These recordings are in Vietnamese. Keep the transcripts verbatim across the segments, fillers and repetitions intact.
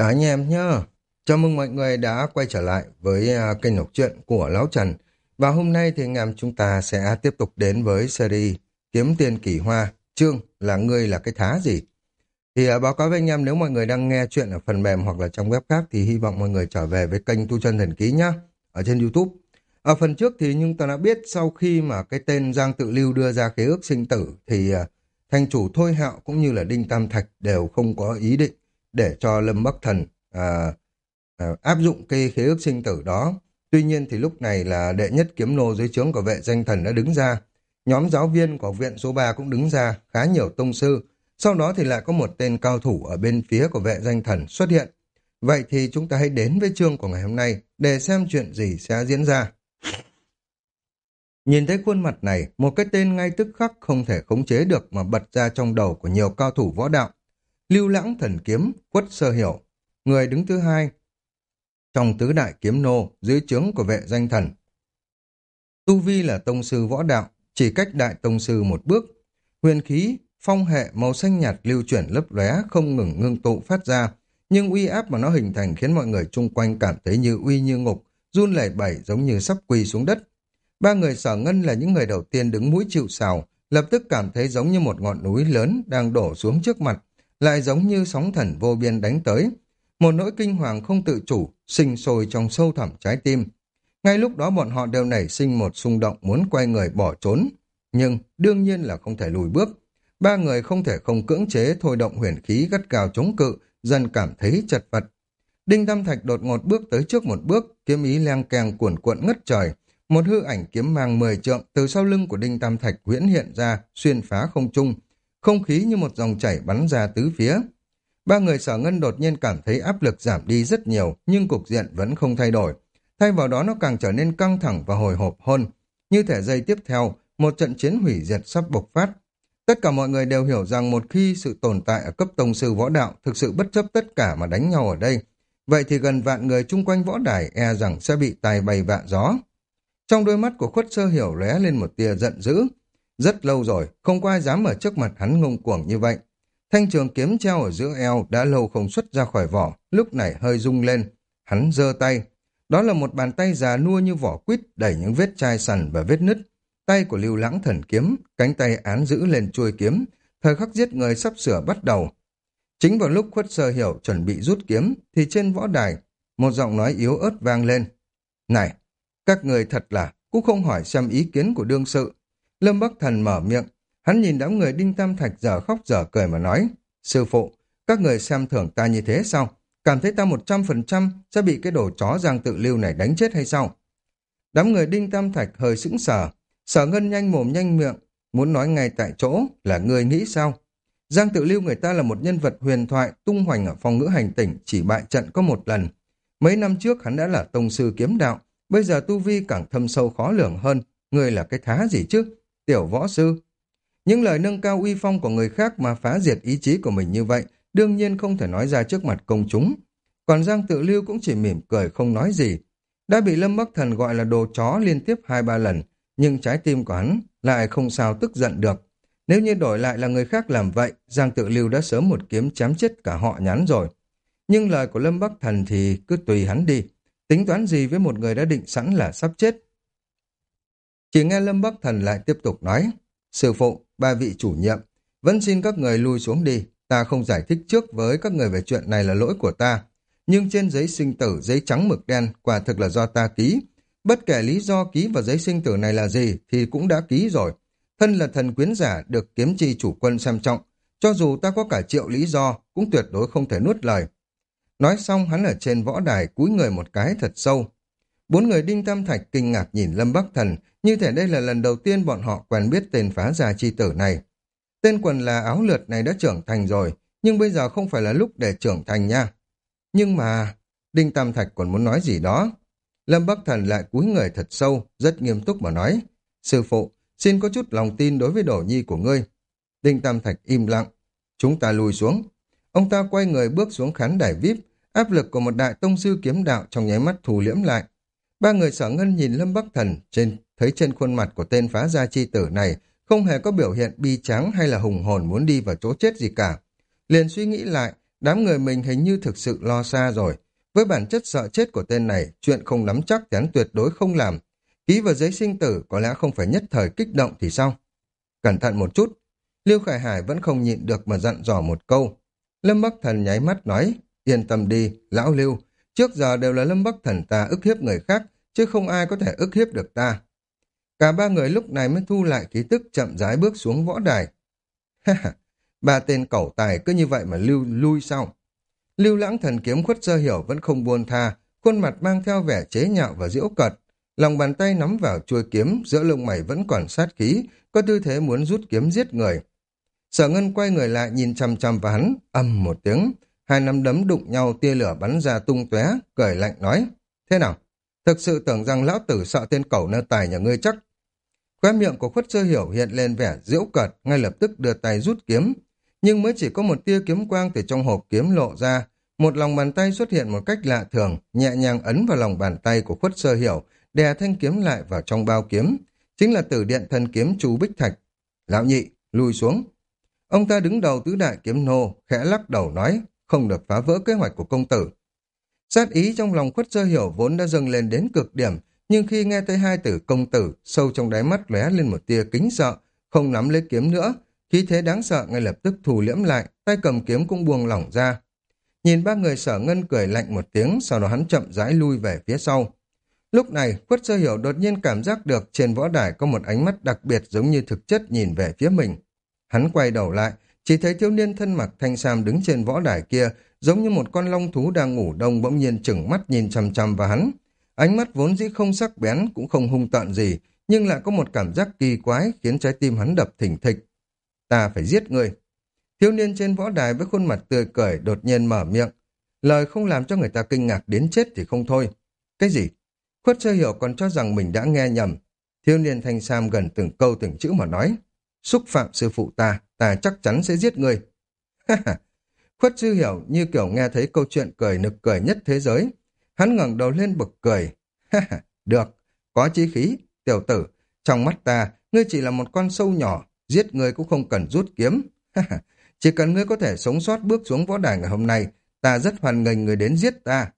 Cả anh em nhá. Chào mừng mọi người đã quay trở lại với à, kênh đọc truyện của Lão Trần. Và hôm nay thì anh em chúng ta sẽ tiếp tục đến với series Kiếm Tiền Kỳ Hoa, chương là ngươi là cái thá gì. Thì à, báo cáo với anh em, nếu mọi người đang nghe chuyện ở phần mềm hoặc là trong web khác thì hy vọng mọi người trở về với kênh Tu Chân Thần Ký nhá, ở trên YouTube. Ở phần trước thì nhưng ta đã biết sau khi mà cái tên Giang Tự Lưu đưa ra khế ước sinh tử thì à, thành chủ Thôi Hạo cũng như là Đinh Tam Thạch đều không có ý định để cho Lâm Bắc Thần à, à, áp dụng cái khế ước sinh tử đó. Tuy nhiên thì lúc này là đệ nhất kiếm nô dưới trướng của vệ danh thần đã đứng ra. Nhóm giáo viên của học viện số ba cũng đứng ra, khá nhiều tông sư. Sau đó thì lại có một tên cao thủ ở bên phía của vệ danh thần xuất hiện. Vậy thì chúng ta hãy đến với chương của ngày hôm nay để xem chuyện gì sẽ diễn ra. Nhìn thấy khuôn mặt này, một cái tên ngay tức khắc không thể khống chế được mà bật ra trong đầu của nhiều cao thủ võ đạo. Lưu Lãng Thần Kiếm, Quất Sơ Hiểu, người đứng thứ hai trong tứ đại kiếm nô dưới trướng của vệ danh thần. Tu vi là tông sư võ đạo, chỉ cách đại tông sư một bước. Huyền khí, phong hệ màu xanh nhạt lưu chuyển lấp lóe không ngừng ngưng tụ phát ra, nhưng uy áp mà nó hình thành khiến mọi người chung quanh cảm thấy như uy như ngục, run lẩy bẩy giống như sắp quỳ xuống đất. Ba người Sở Ngân là những người đầu tiên đứng mũi chịu sào, lập tức cảm thấy giống như một ngọn núi lớn đang đổ xuống trước mặt, lại giống như sóng thần vô biên đánh tới. Một nỗi kinh hoàng không tự chủ, sinh sôi trong sâu thẳm trái tim. Ngay lúc đó bọn họ đều nảy sinh một xung động muốn quay người bỏ trốn. Nhưng đương nhiên là không thể lùi bước. Ba người không thể không cưỡng chế thôi động huyền khí gắt gao chống cự, dần cảm thấy chật vật. Đinh Tam Thạch đột ngột bước tới trước một bước, kiếm ý leng keng cuồn cuộn ngất trời. Một hư ảnh kiếm mang mười trượng từ sau lưng của Đinh Tam Thạch huyễn hiện ra, xuyên phá không trung. Không khí như một dòng chảy bắn ra tứ phía. Ba người Sở Ngân đột nhiên cảm thấy áp lực giảm đi rất nhiều, nhưng cục diện vẫn không thay đổi. Thay vào đó nó càng trở nên căng thẳng và hồi hộp hơn. Như thể giây tiếp theo, một trận chiến hủy diệt sắp bộc phát. Tất cả mọi người đều hiểu rằng một khi sự tồn tại ở cấp tông sư võ đạo thực sự bất chấp tất cả mà đánh nhau ở đây, vậy thì gần vạn người chung quanh võ đài e rằng sẽ bị tài bay vạ gió. Trong đôi mắt của Khuất Sơ Hiểu lóe lên một tia giận dữ. Rất lâu rồi, không có ai dám ở trước mặt hắn ngông cuồng như vậy. Thanh trường kiếm treo ở giữa eo đã lâu không xuất ra khỏi vỏ, lúc này hơi rung lên. Hắn giơ tay. Đó là một bàn tay già nua như vỏ quýt đẩy những vết chai sần và vết nứt. Tay của Lưu Lãng Thần Kiếm, cánh tay án giữ lên chuôi kiếm. Thời khắc giết người sắp sửa bắt đầu. Chính vào lúc Khuất Sơ Hiểu chuẩn bị rút kiếm, thì trên võ đài, một giọng nói yếu ớt vang lên. Này, các người thật là cũng không hỏi xem ý kiến của đương sự. Lâm Bắc Thần mở miệng. Hắn nhìn đám người Đinh Tam Thạch dở khóc dở cười mà nói, sư phụ, các người xem thưởng ta như thế sao? Cảm thấy ta một trăm phần trăm sẽ bị cái đồ chó Giang Tự Lưu này đánh chết hay sao? Đám người Đinh Tam Thạch hơi sững sờ, Sở Ngân nhanh mồm nhanh miệng, muốn nói ngay tại chỗ là người nghĩ sao? Giang Tự Lưu người ta là một nhân vật huyền thoại tung hoành ở phong ngữ hành tỉnh, chỉ bại trận có một lần. Mấy năm trước hắn đã là tông sư kiếm đạo, bây giờ tu vi càng thâm sâu khó lường hơn. Người là cái thá gì chứ? Tiểu võ sư. Những lời nâng cao uy phong của người khác mà phá diệt ý chí của mình như vậy, đương nhiên không thể nói ra trước mặt công chúng. Còn Giang Tự Lưu cũng chỉ mỉm cười không nói gì. Đã bị Lâm Bắc Thần gọi là đồ chó liên tiếp hai ba lần, nhưng trái tim của hắn lại không sao tức giận được. Nếu như đổi lại là người khác làm vậy, Giang Tự Lưu đã sớm một kiếm chém chết cả họ Nhắn rồi. Nhưng lời của Lâm Bắc Thần thì cứ tùy hắn đi. Tính toán gì với một người đã định sẵn là sắp chết. Chỉ nghe Lâm Bắc Thần lại tiếp tục nói, sư phụ, ba vị chủ nhiệm, vẫn xin các người lui xuống đi, ta không giải thích trước với các người về chuyện này là lỗi của ta. Nhưng trên giấy sinh tử, giấy trắng mực đen, quả thực là do ta ký. Bất kể lý do ký vào giấy sinh tử này là gì thì cũng đã ký rồi. Thân là thần quyến giả được kiếm chi chủ quân xem trọng, cho dù ta có cả triệu lý do cũng tuyệt đối không thể nuốt lời. Nói xong hắn ở trên võ đài cúi người một cái thật sâu. Bốn người Đinh Tam Thạch kinh ngạc nhìn Lâm Bắc Thần, như thể đây là lần đầu tiên bọn họ quen biết tên phá gia chi tử này. Tên quần là áo lượt này đã trưởng thành rồi, nhưng bây giờ không phải là lúc để trưởng thành nha. Nhưng mà... Đinh Tam Thạch còn muốn nói gì đó. Lâm Bắc Thần lại cúi người thật sâu, rất nghiêm túc mà nói, sư phụ, xin có chút lòng tin đối với Đổ Nhi của ngươi. Đinh Tam Thạch im lặng. Chúng ta lùi xuống. Ông ta quay người bước xuống khán đài vi ai pi, áp lực của một đại tông sư kiếm đạo trong nháy mắt thu liễm lại. Ba người Sở Ngân nhìn Lâm Bắc Thần, trên thấy trên khuôn mặt của tên phá gia chi tử này không hề có biểu hiện bi tráng hay là hùng hồn muốn đi vào chỗ chết gì cả. Liền suy nghĩ lại, đám người mình hình như thực sự lo xa rồi. Với bản chất sợ chết của tên này, chuyện không nắm chắc thì hắn tuyệt đối không làm. Ký vào giấy sinh tử có lẽ không phải nhất thời kích động thì sao? Cẩn thận một chút. Lưu Khải Hải vẫn không nhịn được mà dặn dò một câu. Lâm Bắc Thần nháy mắt nói, yên tâm đi, lão Lưu, trước giờ đều là Lâm Bắc Thần ta ức hiếp người khác, chứ không ai có thể ức hiếp được ta. Cả ba người lúc này mới thu lại khí tức chậm rãi bước xuống võ đài. Ha ha, ba tên cẩu tài cứ như vậy mà lưu lui sao? Lưu Lãng Thần Kiếm Khuất Sơ Hiểu vẫn không buông tha, khuôn mặt mang theo vẻ chế nhạo và giễu cợt. Lòng bàn tay nắm vào chuôi kiếm, giữa lông mày vẫn còn sát khí, có tư thế muốn rút kiếm giết người. Sở Ngân quay người lại nhìn chằm chằm vào hắn, ầm một tiếng, hai nắm đấm đụng nhau, tia lửa bắn ra tung tóe, cười lạnh nói: thế nào? Thực sự tưởng rằng lão tử sợ tên cẩu nơ tài nhà ngươi chắc? Khóe miệng của Khuất Sơ Hiểu hiện lên vẻ giễu cợt, ngay lập tức đưa tay rút kiếm, nhưng mới chỉ có một tia kiếm quang từ trong hộp kiếm lộ ra, một lòng bàn tay xuất hiện một cách lạ thường, nhẹ nhàng ấn vào lòng bàn tay của Khuất Sơ Hiểu, đè thanh kiếm lại vào trong bao kiếm, chính là Tử Điện Thần Kiếm Chu Bích Thạch. Lão nhị, lùi xuống. Ông ta đứng đầu tứ đại kiếm nô, khẽ lắc đầu nói, không được phá vỡ kế hoạch của công tử. Sát ý trong lòng Khuất Sơ Hiểu vốn đã dâng lên đến cực điểm, nhưng khi nghe tới hai từ công tử, sâu trong đáy mắt lóe lên một tia kính sợ, không nắm lấy kiếm nữa, khí thế đáng sợ ngay lập tức thu liễm lại, tay cầm kiếm cũng buông lỏng ra. Nhìn ba người Sở Ngân cười lạnh một tiếng, sau đó hắn chậm rãi lui về phía sau. Lúc này, Khuất Sơ Hiểu đột nhiên cảm giác được trên võ đài có một ánh mắt đặc biệt giống như thực chất nhìn về phía mình. Hắn quay đầu lại, chỉ thấy thiếu niên thân mặc thanh sam đứng trên võ đài kia, giống như một con long thú đang ngủ đông bỗng nhiên chừng mắt nhìn chằm chằm vào hắn. Ánh mắt vốn dĩ không sắc bén, cũng không hung tợn gì, nhưng lại có một cảm giác kỳ quái khiến trái tim hắn đập thình thịch. Ta phải giết người. Thiếu niên trên võ đài với khuôn mặt tươi cười đột nhiên mở miệng. Lời không làm cho người ta kinh ngạc đến chết thì không thôi. Cái gì? Khuất Sơ Hiểu còn cho rằng mình đã nghe nhầm. Thiếu niên thanh sam gần từng câu từng chữ mà nói. Xúc phạm sư phụ ta, ta chắc chắn sẽ giết người. Ha ha. Khuất Sơ Hiểu như kiểu nghe thấy câu chuyện cười nực cười nhất thế giới. Hắn ngẩng đầu lên bực cười. Ha ha, được, có chí khí, tiểu tử. Trong mắt ta, ngươi chỉ là một con sâu nhỏ, giết ngươi cũng không cần rút kiếm. Ha ha, chỉ cần ngươi có thể sống sót bước xuống võ đài ngày hôm nay, ta rất hoan nghênh ngươi đến giết ta.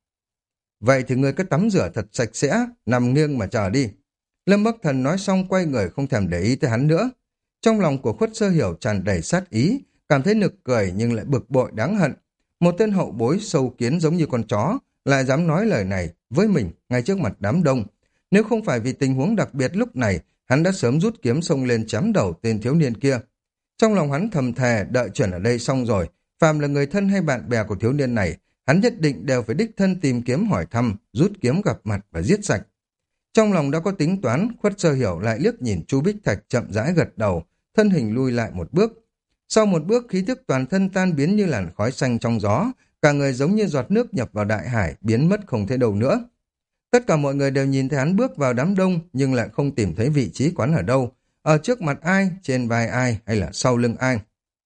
Vậy thì ngươi cứ tắm rửa thật sạch sẽ, nằm nghiêng mà chờ đi. Lâm Bắc Thần nói xong quay người không thèm để ý tới hắn nữa. Trong lòng của Khuất Sơ Hiểu tràn đầy sát ý, cảm thấy nực cười nhưng lại bực bội đáng hận. Một tên hậu bối sâu kiến giống như con chó, lại dám nói lời này với mình ngay trước mặt đám đông. Nếu không phải vì tình huống đặc biệt lúc này, hắn đã sớm rút kiếm xông lên chém đầu tên thiếu niên kia. Trong lòng hắn thầm thề đợi chuẩn ở đây xong rồi, phàm là người thân hay bạn bè của thiếu niên này, hắn nhất định đều phải đích thân tìm kiếm hỏi thăm, rút kiếm gặp mặt và giết sạch. Trong lòng đã có tính toán, Khuất Sơ Hiểu lại liếc nhìn Chu Bích Thạch chậm rãi gật đầu, thân hình lui lại một bước. Sau một bước khí thức toàn thân tan biến như làn khói xanh trong gió, cả người giống như giọt nước nhập vào đại hải, biến mất không thấy đâu nữa. Tất cả mọi người đều nhìn thấy hắn bước vào đám đông, nhưng lại không tìm thấy vị trí quán ở đâu, ở trước mặt ai, trên vai ai, hay là sau lưng ai.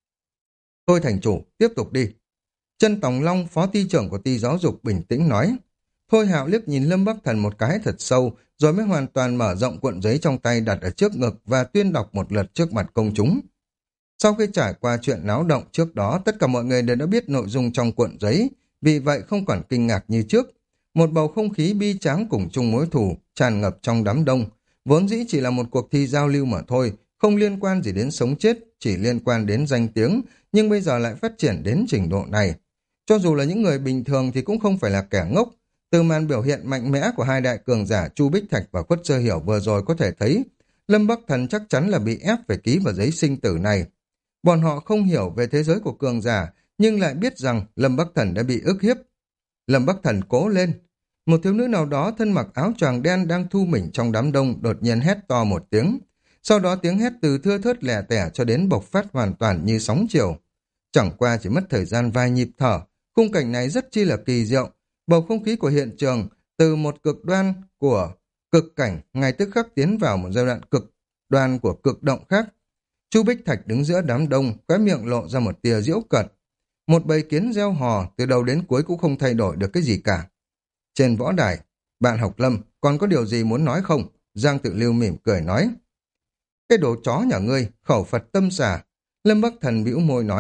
Thôi thành chủ, tiếp tục đi. Chân Tòng Long, phó ty trưởng của ty giáo dục bình tĩnh nói. Thôi Hạo liếc nhìn Lâm Bắc Thần một cái thật sâu, rồi mới hoàn toàn mở rộng cuộn giấy trong tay đặt ở trước ngực và tuyên đọc một lượt trước mặt công chúng. Sau khi trải qua chuyện náo động trước đó, tất cả mọi người đều đã biết nội dung trong cuộn giấy, vì vậy không còn kinh ngạc như trước. Một bầu không khí bi tráng cùng chung mối thù tràn ngập trong đám đông, vốn dĩ chỉ là một cuộc thi giao lưu mà thôi, không liên quan gì đến sống chết, chỉ liên quan đến danh tiếng, nhưng bây giờ lại phát triển đến trình độ này. Cho dù là những người bình thường thì cũng không phải là kẻ ngốc. Từ màn biểu hiện mạnh mẽ của hai đại cường giả Chu Bích Thạch và Khuất Sơ Hiểu vừa rồi có thể thấy, Lâm Bắc Thần chắc chắn là bị ép phải ký vào giấy sinh tử này. Bọn họ không hiểu về thế giới của cường giả, nhưng lại biết rằng Lâm Bắc Thần đã bị ức hiếp. Lâm Bắc Thần cố lên. Một thiếu nữ nào đó thân mặc áo choàng đen đang thu mình trong đám đông đột nhiên hét to một tiếng. Sau đó tiếng hét từ thưa thớt lẻ tẻ cho đến bộc phát hoàn toàn như sóng chiều. Chẳng qua chỉ mất thời gian vài nhịp thở, khung cảnh này rất chi là kỳ diệu. Bầu không khí của hiện trường từ một cực đoan của cực cảnh ngay tức khắc tiến vào một giai đoạn cực đoan của cực động khác. Chu Bích Thạch đứng giữa đám đông, khóe miệng lộ ra một tia giễu cợt. Một bầy kiến reo hò từ đầu đến cuối cũng không thay đổi được cái gì cả. Trên võ đài, bạn học Lâm còn có điều gì muốn nói không? Giang Tự Lưu mỉm cười nói. Cái đồ chó nhà ngươi, khẩu Phật tâm xả. Lâm Bắc Thần bĩu môi nói,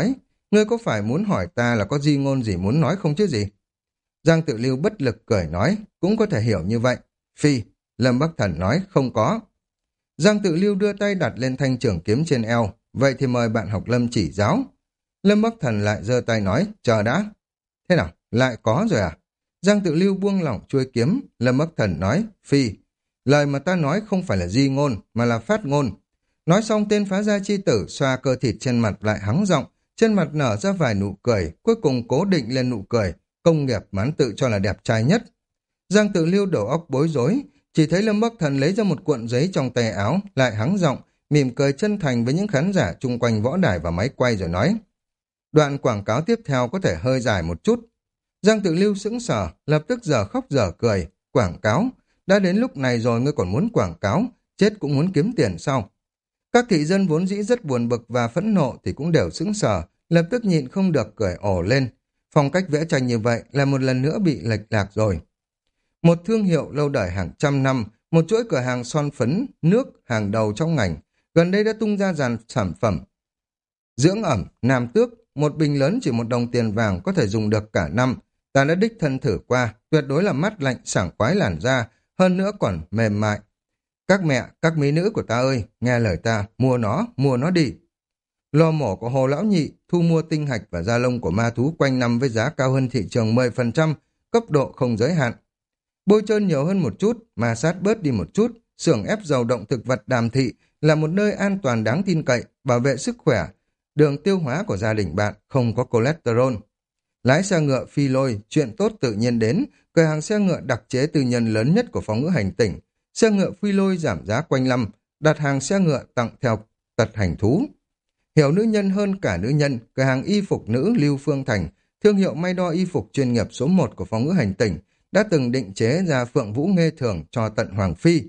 Ngươi có phải muốn hỏi ta là có di ngôn gì muốn nói không chứ gì? Giang Tự Lưu bất lực cười nói, cũng có thể hiểu như vậy. Phi, Lâm Bắc Thần nói, không có. Giang Tự Lưu đưa tay đặt lên thanh trường kiếm trên eo, vậy thì mời bạn học Lâm chỉ giáo. Lâm Bắc Thần lại giơ tay nói, chờ đã. Thế nào, lại có rồi à? Giang Tự Lưu buông lỏng chuôi kiếm, Lâm Bắc Thần nói, Phi, lời mà ta nói không phải là di ngôn, mà là phát ngôn. Nói xong tên phá gia chi tử xoa cơ thịt trên mặt lại hắng giọng, trên mặt nở ra vài nụ cười, cuối cùng cố định lên nụ cười, công nghiệp mà hắn tự cho là đẹp trai nhất. Giang Tự Lưu đầu óc bối rối, chỉ thấy Lâm Bắc Thần lấy ra một cuộn giấy trong tay áo, lại hắng giọng, mỉm cười chân thành với những khán giả chung quanh võ đài và máy quay rồi nói. Đoạn quảng cáo tiếp theo có thể hơi dài một chút. Giang Tự Lưu sững sờ, lập tức giờ khóc giờ cười, quảng cáo, đã đến lúc này rồi ngươi còn muốn quảng cáo, chết cũng muốn kiếm tiền sao? Các thị dân vốn dĩ rất buồn bực và phẫn nộ thì cũng đều sững sờ, lập tức nhịn không được cười ồ lên. Phong cách vẽ tranh như vậy là một lần nữa bị lệch lạc rồi. Một thương hiệu lâu đời hàng trăm năm, một chuỗi cửa hàng son phấn, nước hàng đầu trong ngành, gần đây đã tung ra dàn sản phẩm dưỡng ẩm, nam tước, một bình lớn chỉ một đồng tiền vàng có thể dùng được cả năm. Ta đã đích thân thử qua, tuyệt đối là mát lạnh, sảng khoái làn da, hơn nữa còn mềm mại. Các mẹ, các mỹ nữ của ta ơi, nghe lời ta, mua nó, mua nó đi. Lò mổ của Hồ Lão Nhị thu mua tinh hạch và da lông của ma thú quanh năm với giá cao hơn thị trường mười phần trăm, cấp độ không giới hạn. Bôi trơn nhiều hơn một chút, ma sát bớt đi một chút, xưởng ép dầu động thực vật Đàm Thị là một nơi an toàn đáng tin cậy, bảo vệ sức khỏe, đường tiêu hóa của gia đình bạn không có cholesterol. Lái xe ngựa phi lôi, chuyện tốt tự nhiên đến, cửa hàng xe ngựa đặc chế tư nhân lớn nhất của phóng ngữ hành tỉnh. Xe ngựa phi lôi giảm giá quanh năm, đặt hàng xe ngựa tặng theo tật hành thú. Hiểu nữ nhân hơn cả nữ nhân, cửa hàng y phục nữ Lưu Phương Thành, thương hiệu may đo y phục chuyên nghiệp số một của phóng ngữ hành tỉnh, đã từng định chế ra Phượng Vũ Nghê Thường cho tận Hoàng Phi.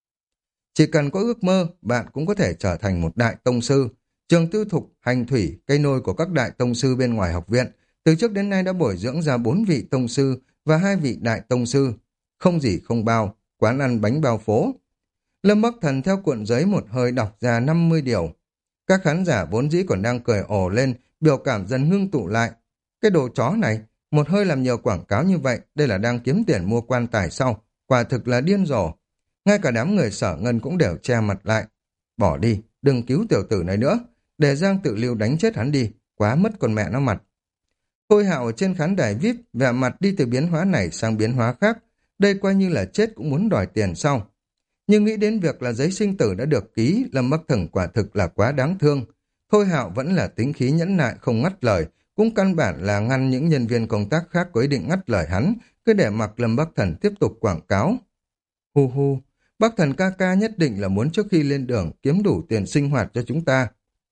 Chỉ cần có ước mơ, bạn cũng có thể trở thành một đại tông sư. Trường Tư Thục, Hành Thủy, cây nôi của các đại tông sư bên ngoài học viện, từ trước đến nay đã bồi dưỡng ra bốn vị tông sư và hai vị đại tông sư. Không gì không bao, quán ăn bánh bao phố. Lâm Bắc Thần theo cuộn giấy một hơi đọc ra năm mươi điều. Các khán giả vốn dĩ còn đang cười ồ lên, biểu cảm dần ngưng tụ lại. Cái đồ chó này, một hơi làm nhiều quảng cáo như vậy, đây là đang kiếm tiền mua quan tài sau, quả thực là điên rồ. Ngay cả đám người Sở Ngân cũng đều che mặt lại. Bỏ đi, đừng cứu tiểu tử này nữa, để Giang Tự Lưu đánh chết hắn đi, quá mất con mẹ nó mặt. Thôi Hạo ở trên khán đài vi ai pi, vẻ mặt đi từ biến hóa này sang biến hóa khác, đây coi như là chết cũng muốn đòi tiền sau. Nhưng nghĩ đến việc là giấy sinh tử đã được ký, Lâm Bắc Thần quả thực là quá đáng thương. Thôi Hạo vẫn là tính khí nhẫn nại không ngắt lời, cũng căn bản là ngăn những nhân viên công tác khác có ý định ngắt lời hắn, cứ để mặc Lâm Bắc Thần tiếp tục quảng cáo. Hu hu, Bắc Thần ca ca nhất định là muốn trước khi lên đường kiếm đủ tiền sinh hoạt cho chúng ta.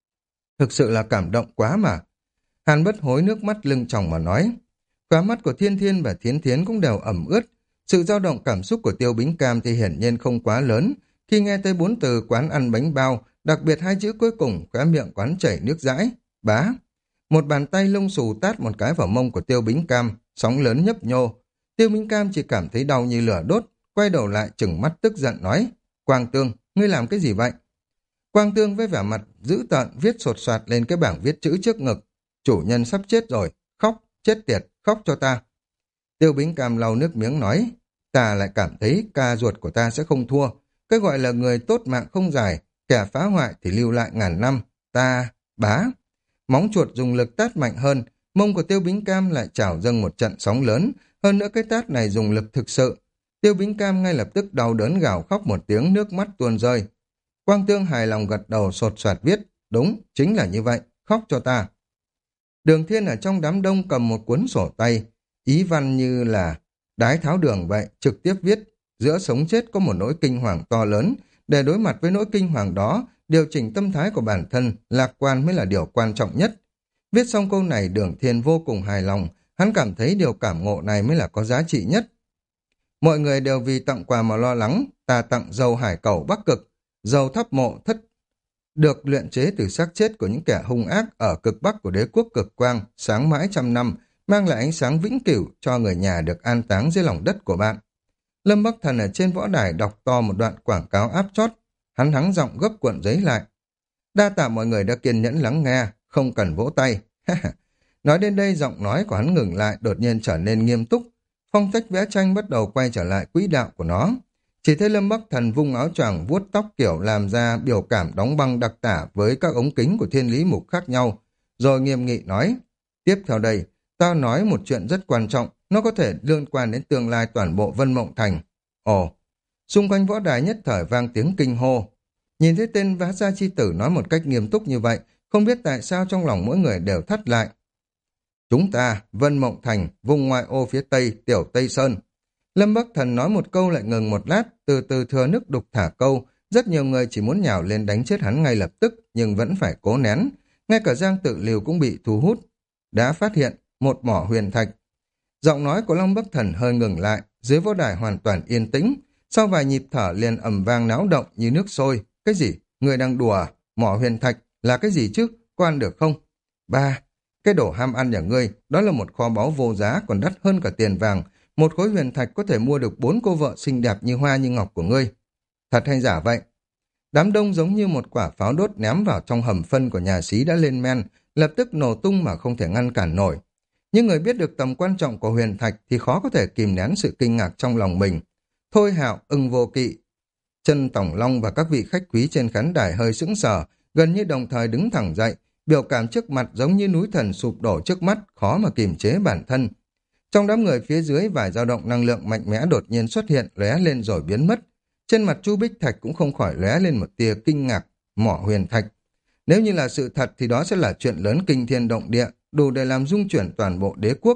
Thực sự là cảm động quá mà. Hàn Bất Hối nước mắt lưng tròng mà nói. Khóe mắt của Thiên Thiên và Thiến Thiến cũng đều ẩm ướt. Sự dao động cảm xúc của Tiêu Bính Cam thì hiển nhiên không quá lớn. Khi nghe tới bốn từ quán ăn bánh bao, đặc biệt hai chữ cuối cùng, khóe miệng quán chảy nước dãi. Bá. Một bàn tay lông xù tát một cái vào mông của Tiêu Bính Cam, sóng lớn nhấp nhô. Tiêu Bính Cam chỉ cảm thấy đau như lửa đốt, quay đầu lại trừng mắt tức giận nói. Quang Tương, ngươi làm cái gì vậy? Quang Tương với vẻ mặt dữ tợn viết sột soạt lên cái bảng viết chữ trước ngực. Chủ nhân sắp chết rồi, khóc, chết tiệt, khóc cho ta. Tiêu Bính Cam lau nước miếng nói, ta lại cảm thấy ca ruột của ta sẽ không thua. Cái gọi là người tốt mạng không dài, kẻ phá hoại thì lưu lại ngàn năm. Ta, bá. Móng chuột dùng lực tát mạnh hơn, mông của Tiêu Bính Cam lại trào dâng một trận sóng lớn, hơn nữa cái tát này dùng lực thực sự. Tiêu Bính Cam ngay lập tức đau đớn gào khóc một tiếng, nước mắt tuôn rơi. Quang Tương hài lòng gật đầu sột soạt viết, đúng, chính là như vậy, khóc cho ta. Đường Thiên ở trong đám đông cầm một cuốn sổ tay, ý văn như là đái tháo đường vậy, trực tiếp viết, giữa sống chết có một nỗi kinh hoàng to lớn, để đối mặt với nỗi kinh hoàng đó, điều chỉnh tâm thái của bản thân, lạc quan mới là điều quan trọng nhất. Viết xong câu này Đường Thiên vô cùng hài lòng, hắn cảm thấy điều cảm ngộ này mới là có giá trị nhất. Mọi người đều vì tặng quà mà lo lắng, ta tặng dầu hải cẩu Bắc Cực, dầu thắp mộ thất, được luyện chế từ xác chết của những kẻ hung ác ở cực Bắc của đế quốc cực quang, sáng mãi trăm năm, mang lại ánh sáng vĩnh cửu cho người nhà được an táng dưới lòng đất của bạn. Lâm Bắc Thần ở trên võ đài đọc to một đoạn quảng cáo áp chót, hắn hắng giọng gấp cuộn giấy lại. Đa tạ mọi người đã kiên nhẫn lắng nghe, không cần vỗ tay. Nói đến đây giọng nói của hắn ngừng lại, đột nhiên trở nên nghiêm túc. Phong cách vẽ tranh bắt đầu quay trở lại quỹ đạo của nó. Chỉ thấy Lâm Bắc Thần vung áo choàng vuốt tóc kiểu làm ra biểu cảm đóng băng đặc tả với các ống kính của thiên lý mục khác nhau, rồi nghiêm nghị nói, tiếp theo đây, tao nói một chuyện rất quan trọng, nó có thể liên quan đến tương lai toàn bộ Vân Mộng Thành. Ồ, xung quanh võ đài nhất thời vang tiếng kinh hô. Nhìn thấy tên Vá Gia Chi Tử nói một cách nghiêm túc như vậy, không biết tại sao trong lòng mỗi người đều thắt lại. Chúng ta, Vân Mộng Thành, vùng ngoại ô phía Tây, Tiểu Tây Sơn. Lâm Bắc Thần nói một câu lại ngừng một lát, từ từ thừa nước đục thả câu. Rất nhiều người chỉ muốn nhào lên đánh chết hắn ngay lập tức, nhưng vẫn phải cố nén. Ngay cả Giang Tự Liều cũng bị thu hút. Đã phát hiện một mỏ huyền thạch. Giọng nói của Lâm Bắc Thần hơi ngừng lại, dưới võ đài hoàn toàn yên tĩnh. Sau vài nhịp thở liền ầm vang náo động như nước sôi. Cái gì? Người đang đùa à? Mỏ huyền thạch là cái gì chứ? Có ăn được không? Ba, cái đồ ham ăn nhà ngươi, đó là một kho báu vô giá còn đắt hơn cả tiền vàng. Một khối huyền thạch có thể mua được bốn cô vợ xinh đẹp như hoa như ngọc của ngươi. Thật hay giả vậy? Đám đông giống như một quả pháo đốt ném vào trong hầm phân của nhà sĩ đã lên men, lập tức nổ tung mà không thể ngăn cản nổi. Những người biết được tầm quan trọng của huyền thạch thì khó có thể kìm nén sự kinh ngạc trong lòng mình. Thôi Hạo, Ưng Vô Kỵ, Chân Tổng Long và các vị khách quý trên khán đài hơi sững sờ, gần như đồng thời đứng thẳng dậy, biểu cảm trước mặt giống như núi thần sụp đổ trước mắt, khó mà kiềm chế bản thân. Trong đám người phía dưới vài dao động năng lượng mạnh mẽ đột nhiên xuất hiện, lóe lên rồi biến mất. Trên mặt Chu Bích Thạch cũng không khỏi lóe lên một tia kinh ngạc, mỏ huyền thạch. Nếu như là sự thật thì đó sẽ là chuyện lớn kinh thiên động địa, đủ để làm rung chuyển toàn bộ đế quốc.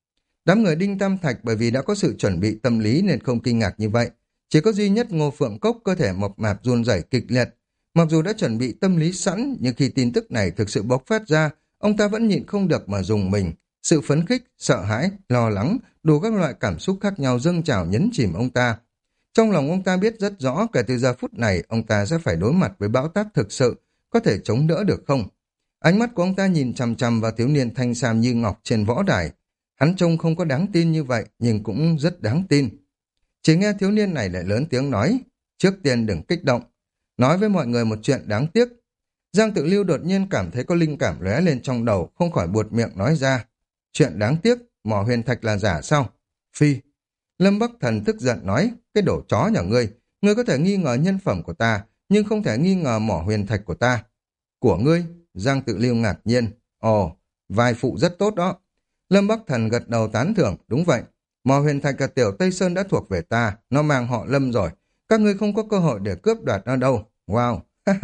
Đám người Đinh Tam Thạch bởi vì đã có sự chuẩn bị tâm lý nên không kinh ngạc như vậy. Chỉ có duy nhất Ngô Phượng Cốc cơ thể mộc mạp run rẩy kịch liệt. Mặc dù đã chuẩn bị tâm lý sẵn, nhưng khi tin tức này thực sự bộc phát ra, ông ta vẫn nhịn không được mà dùng mình. Sự phấn khích, sợ hãi, lo lắng, đủ các loại cảm xúc khác nhau dâng trào nhấn chìm ông ta. Trong lòng ông ta biết rất rõ kể từ giờ phút này ông ta sẽ phải đối mặt với bão táp thực sự, có thể chống đỡ được không? Ánh mắt của ông ta nhìn chằm chằm vào thiếu niên thanh sam như ngọc trên võ đài. Hắn trông không có đáng tin như vậy, nhưng cũng rất đáng tin. Chỉ nghe thiếu niên này lại lớn tiếng nói, trước tiên đừng kích động. Nói với mọi người một chuyện đáng tiếc. Giang Tự Lưu đột nhiên cảm thấy có linh cảm lóe lên trong đầu, không khỏi buột miệng nói ra. Chuyện đáng tiếc, mỏ huyền thạch là giả sao? Phi. Lâm Bắc Thần tức giận nói, cái đồ chó nhà ngươi, ngươi có thể nghi ngờ nhân phẩm của ta, nhưng không thể nghi ngờ mỏ huyền thạch của ta. Của ngươi? Giang Tự Lưu ngạc nhiên. Ồ, vai phụ rất tốt đó. Lâm Bắc Thần gật đầu tán thưởng, đúng vậy. Mỏ huyền thạch ở Tiểu Tây Sơn đã thuộc về ta, nó mang họ Lâm rồi. Các ngươi không có cơ hội để cướp đoạt nó đâu. Wow,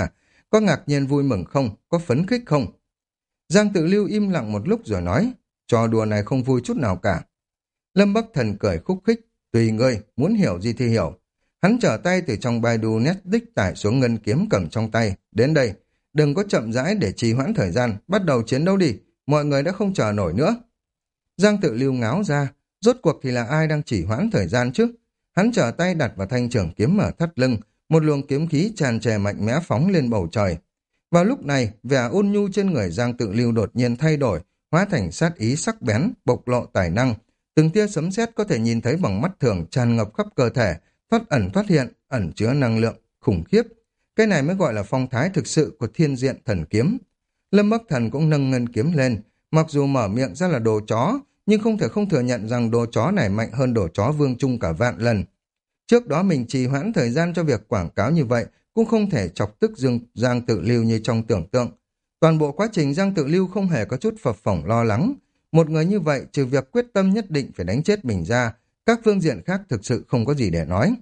có ngạc nhiên vui mừng không? Có phấn khích không? Giang Tự Lưu im lặng một lúc rồi nói, trò đùa này không vui chút nào cả. Lâm Bắc Thần cười khúc khích, tùy ngươi, muốn hiểu gì thì hiểu. Hắn trở tay từ trong Baidu Netflix tải xuống ngân kiếm cầm trong tay. Đến đây, đừng có chậm rãi để trì hoãn thời gian, bắt đầu chiến đấu đi, mọi người đã không chờ nổi nữa. Giang Tự Lưu ngáo ra, rốt cuộc thì là ai đang chỉ hoãn thời gian chứ? Hắn trở tay đặt vào thanh trường kiếm ở thắt lưng, một luồng kiếm khí tràn trề mạnh mẽ phóng lên bầu trời. Vào lúc này, vẻ ôn nhu trên người Giang Tự Lưu đột nhiên thay đổi, hóa thành sát ý sắc bén, bộc lộ tài năng. Từng tia sấm sét có thể nhìn thấy bằng mắt thường tràn ngập khắp cơ thể, thoát ẩn thoát hiện, ẩn chứa năng lượng khủng khiếp. Cái này mới gọi là phong thái thực sự của thiên diện thần kiếm. Lâm Bắc Thần cũng nâng ngân kiếm lên, mặc dù mở miệng ra là đồ chó, nhưng không thể không thừa nhận rằng đồ chó này mạnh hơn đồ chó vương trung cả vạn lần. Trước đó mình trì hoãn thời gian cho việc quảng cáo như vậy, cũng không thể chọc tức Dương, Giang Tự Lưu như trong tưởng tượng. Toàn bộ quá trình Giang Tự Lưu không hề có chút phập phỏng lo lắng. Một người như vậy, trừ việc quyết tâm nhất định phải đánh chết mình ra, các phương diện khác thực sự không có gì để nói.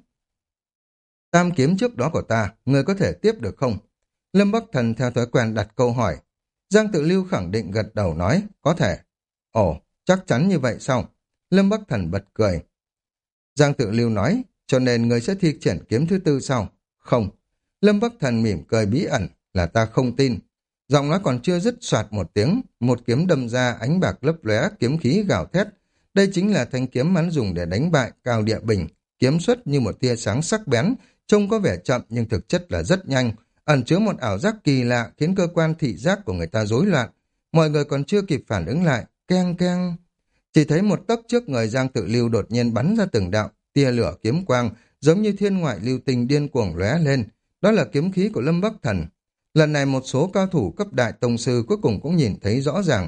Tam kiếm trước đó của ta, người có thể tiếp được không? Lâm Bắc Thần theo thói quen đặt câu hỏi. Giang Tự Lưu khẳng định gật đầu nói, có thể. Ồ, chắc chắn như vậy sao? Lâm Bắc Thần bật cười. Giang Tự Lưu nói, cho nên người sẽ thi triển kiếm thứ tư sao? Không. Lâm Bắc Thần mỉm cười bí ẩn, là ta không tin. Giọng nói còn chưa dứt soạt một tiếng, một kiếm đâm ra ánh bạc lấp lóe, kiếm khí gào thét. Đây chính là thanh kiếm hắn dùng để đánh bại Cao Địa Bình, kiếm xuất như một tia sáng sắc bén, trông có vẻ chậm nhưng thực chất là rất nhanh, ẩn chứa một ảo giác kỳ lạ khiến cơ quan thị giác của người ta rối loạn. Mọi người còn chưa kịp phản ứng lại, keng keng. Chỉ thấy một tấc trước người Giang Tự Lưu đột nhiên bắn ra từng đạo tia lửa kiếm quang, giống như thiên ngoại lưu tinh điên cuồng lóe lên. Đó là kiếm khí của Lâm Bắc Thần. Lần này một số cao thủ cấp đại tông sư cuối cùng cũng nhìn thấy rõ ràng,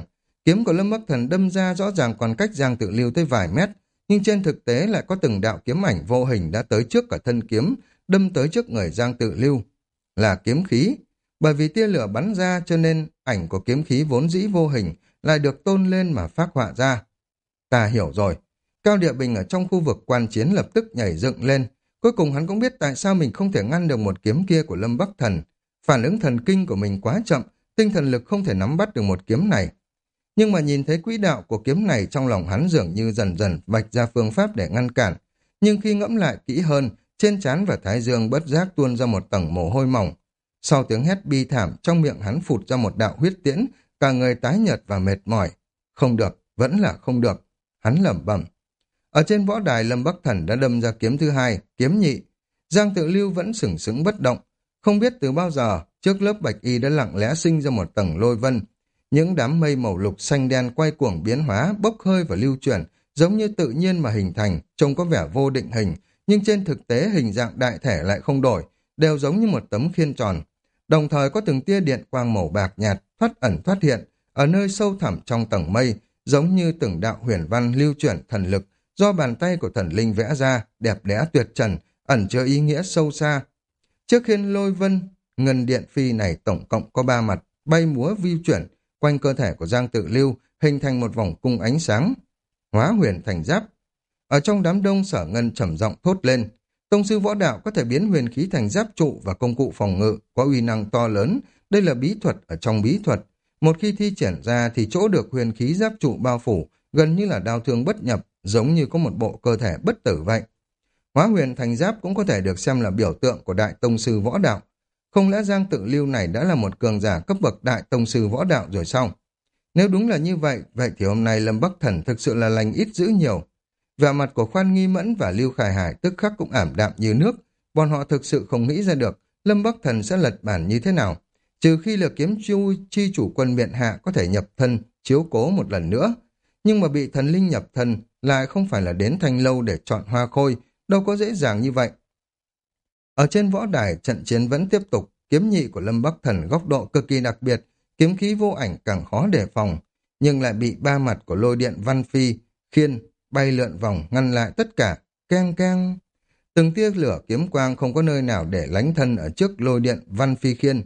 Kiếm của Lâm Bắc Thần đâm ra rõ ràng còn cách Giang Tự Lưu tới vài mét, nhưng trên thực tế lại có từng đạo kiếm ảnh vô hình đã tới trước cả thân kiếm, đâm tới trước người Giang Tự Lưu. Là kiếm khí. Bởi vì tia lửa bắn ra cho nên ảnh của kiếm khí vốn dĩ vô hình lại được tôn lên mà phác họa ra. Ta hiểu rồi. Cao Địa Bình ở trong khu vực quan chiến lập tức nhảy dựng lên. Cuối cùng hắn cũng biết tại sao mình không thể ngăn được một kiếm kia của Lâm Bắc Thần. Phản ứng thần kinh của mình quá chậm, tinh thần lực không thể nắm bắt được một kiếm này. Nhưng mà nhìn thấy quỹ đạo của kiếm này, trong lòng hắn dường như dần dần vạch ra phương pháp để ngăn cản. Nhưng khi ngẫm lại kỹ hơn, trên trán và thái dương bất giác tuôn ra một tầng mồ hôi mỏng. Sau tiếng hét bi thảm, trong miệng hắn phụt ra một đạo huyết tiễn, cả người tái nhợt và mệt mỏi. Không được, vẫn là không được. Hắn lẩm bẩm. Ở trên võ đài, Lâm Bắc Thần đã đâm ra kiếm thứ hai, kiếm nhị. Giang Tự Lưu vẫn sừng sững bất động. Không biết từ bao giờ, trước lớp bạch y đã lặng lẽ sinh ra một tầng lôi vân. Những đám mây màu lục xanh đen quay cuồng biến hóa, bốc hơi và lưu chuyển, giống như tự nhiên mà hình thành, trông có vẻ vô định hình, nhưng trên thực tế hình dạng đại thể lại không đổi, đều giống như một tấm khiên tròn. Đồng thời có từng tia điện quang màu bạc nhạt, thoát ẩn thoát hiện, ở nơi sâu thẳm trong tầng mây, giống như từng đạo huyền văn lưu chuyển thần lực, do bàn tay của thần linh vẽ ra, đẹp đẽ tuyệt trần, ẩn chứa ý nghĩa sâu xa. Chiếc khiên lôi vân, ngân điện phi này tổng cộng có ba mặt, bay múa vi chuyển, quanh cơ thể của Giang Tự Lưu, hình thành một vòng cung ánh sáng. Hóa huyền thành giáp. Ở trong đám đông, Sở Ngân trầm giọng thốt lên. Tông sư võ đạo có thể biến huyền khí thành giáp trụ và công cụ phòng ngự, có uy năng to lớn. Đây là bí thuật ở trong bí thuật. Một khi thi triển ra thì chỗ được huyền khí giáp trụ bao phủ, gần như là đao thương bất nhập, giống như có một bộ cơ thể bất tử vậy. Hóa huyền thành giáp cũng có thể được xem là biểu tượng của đại tông sư võ đạo. Không lẽ Giang Tự Lưu này đã là một cường giả cấp bậc đại tông sư võ đạo rồi sao? Nếu đúng là như vậy, vậy thì hôm nay Lâm Bắc Thần thực sự là lành ít dữ nhiều. Vẻ mặt của Khoan Nghi Mẫn và Lưu Khải Hải tức khắc cũng ảm đạm như nước. Bọn họ thực sự không nghĩ ra được Lâm Bắc Thần sẽ lật bản như thế nào. Trừ khi là kiếm chu chi chủ quân miện hạ có thể nhập thân, chiếu cố một lần nữa. Nhưng mà bị thần linh nhập thân lại không phải là đến Thanh Lâu để chọn hoa khôi, đâu có dễ dàng như vậy. Ở trên võ đài, trận chiến vẫn tiếp tục. Kiếm nhị của Lâm Bắc Thần góc độ cực kỳ đặc biệt, kiếm khí vô ảnh càng khó đề phòng, nhưng lại bị ba mặt của lôi điện văn phi khiên bay lượn vòng ngăn lại tất cả. Keng keng, từng tia lửa kiếm quang không có nơi nào để lánh thân ở trước lôi điện văn phi khiên.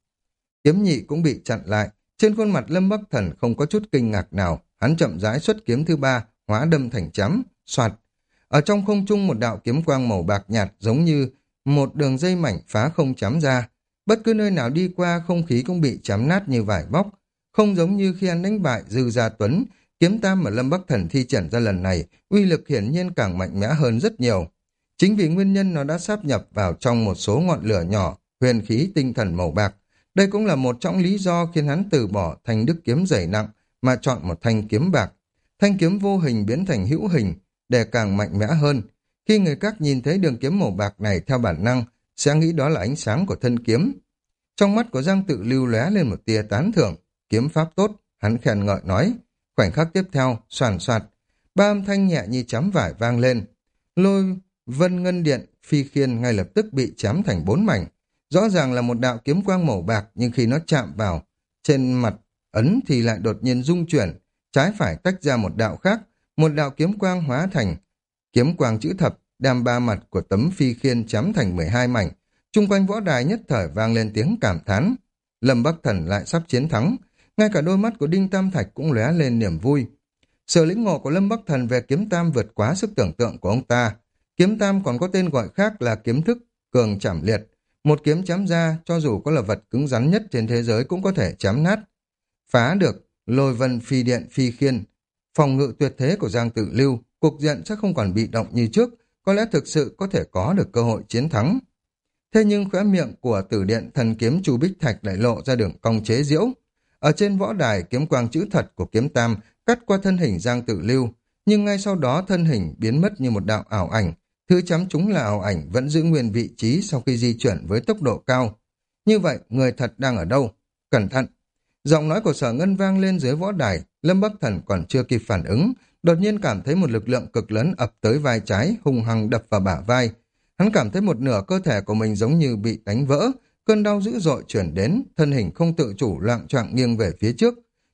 Kiếm nhị cũng bị chặn lại. Trên khuôn mặt Lâm Bắc Thần không có chút kinh ngạc nào, hắn chậm rãi xuất kiếm thứ ba, hóa đâm thành chấm, soạt. Ở trong không trung, một đạo kiếm quang màu bạc nhạt giống như một đường dây mảnh phá không chém ra. Bất cứ nơi nào đi qua, không khí cũng bị chém nát như vải vóc. Không giống như khi hắn đánh bại Dư Gia Tuấn, kiếm tam mà Lâm Bắc Thần thi triển ra lần này, uy lực hiển nhiên càng mạnh mẽ hơn rất nhiều. Chính vì nguyên nhân nó đã sáp nhập vào trong một số ngọn lửa nhỏ, huyền khí tinh thần màu bạc. Đây cũng là một trong lý do khiến hắn từ bỏ thanh đức kiếm dày nặng mà chọn một thanh kiếm bạc. Thanh kiếm vô hình biến thành hữu hình để càng mạnh mẽ hơn. Khi người khác nhìn thấy đường kiếm màu bạc này, theo bản năng sẽ nghĩ đó là ánh sáng của thân kiếm. Trong mắt của Giang Tự Lưu lóe lên một tia tán thưởng. Kiếm pháp tốt, hắn khen ngợi nói. Khoảnh khắc tiếp theo, soàn soạt, ba âm thanh nhẹ như chém vải vang lên. Lôi vân ngân điện phi khiên ngay lập tức bị chém thành bốn mảnh. Rõ ràng là một đạo kiếm quang màu bạc, nhưng khi nó chạm vào trên mặt ấn thì lại đột nhiên rung chuyển, trái phải tách ra một đạo khác, một đạo kiếm quang hóa thành kiếm quang chữ thập, đem ba mặt của tấm phi khiên chém thành mười hai mảnh. Chung quanh võ đài nhất thời vang lên tiếng cảm thán. Lâm Bắc Thần lại sắp chiến thắng, ngay cả đôi mắt của Đinh Tam Thạch cũng lóe lên niềm vui. Sự lĩnh ngộ của Lâm Bắc Thần về kiếm tam vượt quá sức tưởng tượng của ông ta. Kiếm tam còn có tên gọi khác là kiếm thức cường chảm liệt. Một kiếm chém ra, cho dù có là vật cứng rắn nhất trên thế giới cũng có thể chém nát. Phá được lôi vân phi điện phi khiên, phòng ngự tuyệt thế của Giang Tự Lưu, cục diện sẽ không còn bị động như trước, có lẽ thực sự có thể có được cơ hội chiến thắng. Thế nhưng khóe miệng của Tử Điện Thần Kiếm Chu Bích Thạch lại lộ ra đường cong chế giễu. Ở trên võ đài, kiếm quang chữ thật của kiếm tam cắt qua thân hình Giang Tự Lưu, nhưng ngay sau đó thân hình biến mất như một đạo ảo ảnh. Thứ chấm chúng là ảo ảnh vẫn giữ nguyên vị trí sau khi di chuyển với tốc độ cao. Như vậy, người thật đang ở đâu? Cẩn thận! Giọng nói của Sở Ngân vang lên dưới võ đài. Lâm Bắc Thần còn chưa kịp phản ứng, đột nhiên cảm thấy một lực lượng cực lớn ập tới vai trái, hung hăng đập vào bả vai. Hắn cảm thấy một nửa cơ thể của mình giống như bị đánh vỡ, cơn đau dữ dội chuyển đến, thân hình không tự chủ loạng choạng nghiêng về phía trước.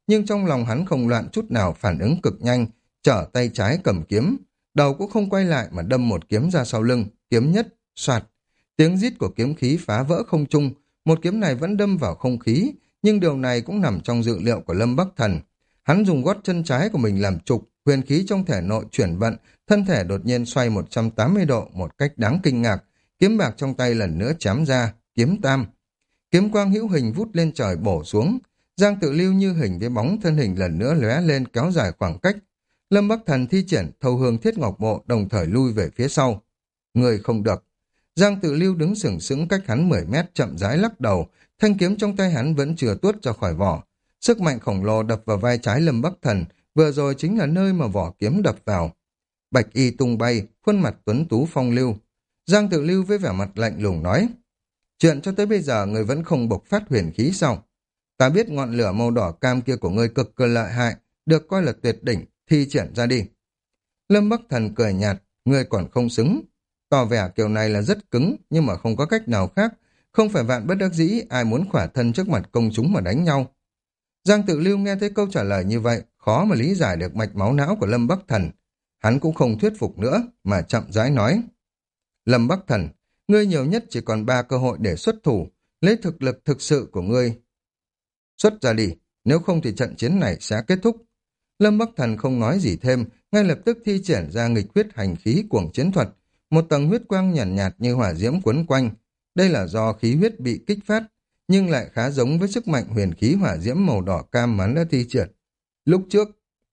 nhưng trong lòng hắn không loạn chút nào, phản ứng cực nhanh, trở tay trái cầm kiếm, đầu cũng không quay lại mà đâm một kiếm ra sau lưng, kiếm nhất, soạt. Tiếng rít của kiếm khí phá vỡ không trung, một kiếm này vẫn đâm vào không khí, nhưng điều này cũng nằm trong dự liệu của Lâm Bắc Thần. Hắn dùng gót chân trái của mình làm trục, huyền khí trong thể nội chuyển vận, thân thể đột nhiên xoay một trăm tám mươi độ một cách đáng kinh ngạc, kiếm bạc trong tay lần nữa chém ra, kiếm tam. Kiếm quang hữu hình vút lên trời bổ xuống, Giang Tự Lưu như hình với bóng, thân hình lần nữa lóe lên kéo dài khoảng cách. Lâm Bắc Thần thi triển Thâu Hương Thiết Ngọc Bộ, đồng thời lui về phía sau. Người không được. Giang Tự Lưu đứng sừng sững cách hắn mười mét, chậm rãi lắc đầu, thanh kiếm trong tay hắn vẫn chưa tuốt ra khỏi vỏ. Sức mạnh khổng lồ đập vào vai trái Lâm Bắc Thần, vừa rồi chính là nơi mà vỏ kiếm đập vào. Bạch y tung bay, khuôn mặt tuấn tú phong lưu. Giang Tự Lưu với vẻ mặt lạnh lùng nói, chuyện cho tới bây giờ người vẫn không bộc phát huyền khí sao? Ta biết ngọn lửa màu đỏ cam kia của ngươi cực kỳ lợi hại, được coi là tuyệt đỉnh, thi triển ra đi. Lâm Bắc Thần cười nhạt, ngươi còn không xứng. Tỏ vẻ kiểu này là rất cứng, nhưng mà không có cách nào khác. Không phải vạn bất đắc dĩ, ai muốn khỏa thân trước mặt công chúng mà đánh nhau. Giang Tự Lưu nghe thấy câu trả lời như vậy, khó mà lý giải được mạch máu não của Lâm Bắc Thần. Hắn cũng không thuyết phục nữa, mà chậm rãi nói. Lâm Bắc Thần, ngươi nhiều nhất chỉ còn ba cơ hội để xuất thủ, lấy thực lực thực sự của ngươi xuất ra đi, nếu không thì trận chiến này sẽ kết thúc. Lâm Bắc Thần không nói gì thêm, ngay lập tức thi triển ra nghịch huyết hành khí cuồng chiến thuật, một tầng huyết quang nhàn nhạt, nhạt như hỏa diễm quấn quanh. Đây là do khí huyết bị kích phát, nhưng lại khá giống với sức mạnh huyền khí hỏa diễm màu đỏ cam mà hắn đã thi triển lúc trước.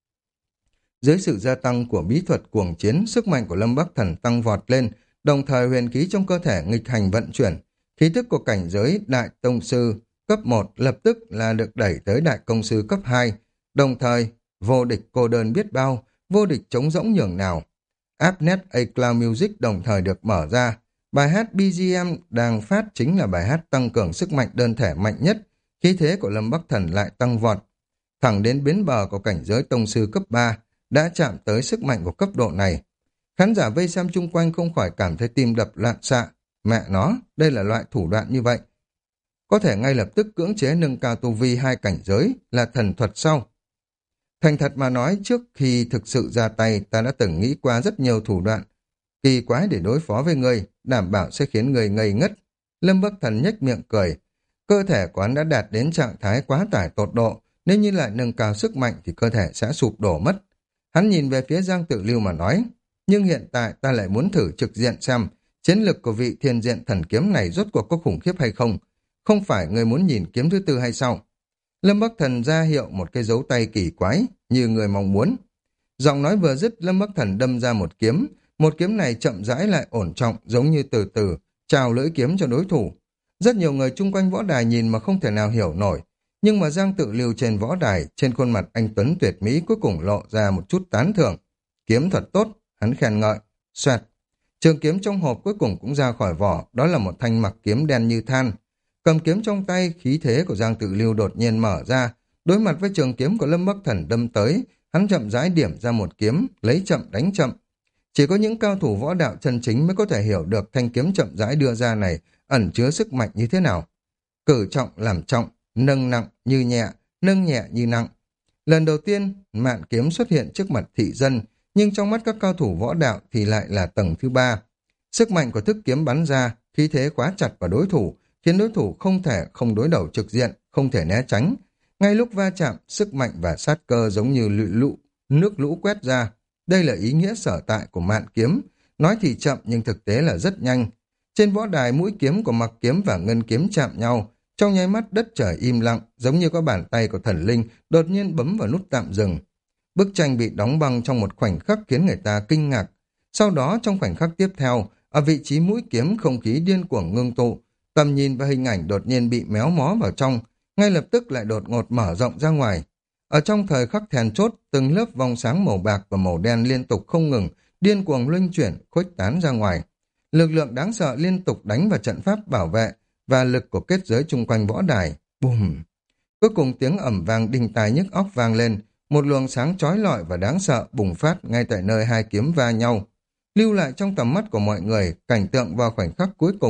Dưới sự gia tăng của bí thuật cuồng chiến, sức mạnh của Lâm Bắc Thần tăng vọt lên, đồng thời huyền khí trong cơ thể nghịch hành vận chuyển, khí thức của cảnh giới đại tông sư cấp một lập tức là được đẩy tới đại công sư cấp hai, đồng thời vô địch cô đơn biết bao, vô địch trống rỗng nhường nào. Appnet A Cloud Music đồng thời được mở ra, bài hát bê giê em đang phát chính là bài hát tăng cường sức mạnh đơn thể mạnh nhất, khí thế của Lâm Bắc Thần lại tăng vọt, thẳng đến bến bờ của cảnh giới tông sư cấp ba, đã chạm tới sức mạnh của cấp độ này. Khán giả vây xem chung quanh không khỏi cảm thấy tim đập loạn xạ. Mẹ nó, đây là loại thủ đoạn như vậy. Có thể ngay lập tức cưỡng chế nâng cao tu vi hai cảnh giới là thần thuật sau. Thành thật mà nói, trước khi thực sự ra tay, ta đã từng nghĩ qua rất nhiều thủ đoạn kỳ quái để đối phó với người, đảm bảo sẽ khiến người ngây ngất. Lâm Bắc Thần nhếch miệng cười. Cơ thể của hắn đã đạt đến trạng thái quá tải tột độ, nếu như lại nâng cao sức mạnh thì cơ thể sẽ sụp đổ mất. Hắn nhìn về phía Giang Tự Lưu mà nói, nhưng hiện tại ta lại muốn thử trực diện xem chiến lực của vị thiên diện thần kiếm này rốt cuộc có khủng khiếp hay không. Không phải người muốn nhìn kiếm thứ tư hay sao? Lâm Bắc Thần ra hiệu một cái dấu tay kỳ quái, như người mong muốn. Giọng nói vừa dứt, Lâm Bắc Thần đâm ra một kiếm, một kiếm này chậm rãi lại ổn trọng, giống như từ từ trào lưỡi kiếm cho đối thủ. Rất nhiều người chung quanh võ đài nhìn mà không thể nào hiểu nổi, nhưng mà Giang Tự Lưu trên võ đài, trên khuôn mặt anh tuấn tuyệt mỹ cuối cùng lộ ra một chút tán thưởng. Kiếm thật tốt, hắn khen ngợi. Xoẹt, trường kiếm trong hộp cuối cùng cũng ra khỏi vỏ, đó là một thanh mặc kiếm đen như than. Cầm kiếm trong tay, khí thế của Giang Tự Lưu đột nhiên mở ra, đối mặt với trường kiếm của Lâm Bắc Thần đâm tới, hắn chậm rãi điểm ra một kiếm, lấy chậm đánh chậm. Chỉ có những cao thủ võ đạo chân chính mới có thể hiểu được thanh kiếm chậm rãi đưa ra này ẩn chứa sức mạnh như thế nào. Cử trọng làm trọng, nâng nặng như nhẹ, nâng nhẹ như nặng. Lần đầu tiên, mạn kiếm xuất hiện trước mặt thị dân, nhưng trong mắt các cao thủ võ đạo thì lại là tầng thứ ba. Sức mạnh của thức kiếm bắn ra, khí thế quá chặt vào đối thủ, khiến đối thủ không thể không đối đầu trực diện, không thể né tránh. Ngay lúc va chạm, sức mạnh và sát cơ giống như lụy lụ, nước lũ quét ra. Đây là ý nghĩa sở tại của mạn kiếm, nói thì chậm nhưng thực tế là rất nhanh. Trên võ đài, mũi kiếm của mặc kiếm và ngân kiếm chạm nhau, trong nháy mắt đất trời im lặng, giống như có bàn tay của thần linh đột nhiên bấm vào nút tạm dừng. Bức tranh bị đóng băng trong một khoảnh khắc khiến người ta kinh ngạc. Sau đó trong khoảnh khắc tiếp theo, ở vị trí mũi kiếm không khí điên cuồng ngưng tụ, tầm nhìn và hình ảnh đột nhiên bị méo mó vào trong, ngay lập tức lại đột ngột mở rộng ra ngoài. Ở trong thời khắc then chốt, từng lớp vòng sáng màu bạc và màu đen liên tục không ngừng, điên cuồng luân chuyển, khuếch tán ra ngoài. Lực lượng đáng sợ liên tục đánh vào trận pháp bảo vệ và lực của kết giới chung quanh võ đài. Bùm! Cuối cùng tiếng ầm vang đinh tai nhức óc vang lên, một luồng sáng chói lọi và đáng sợ bùng phát ngay tại nơi hai kiếm va nhau. Lưu lại trong tầm mắt của mọi người, cảnh tượng vào khoảnh khắc cuối cùng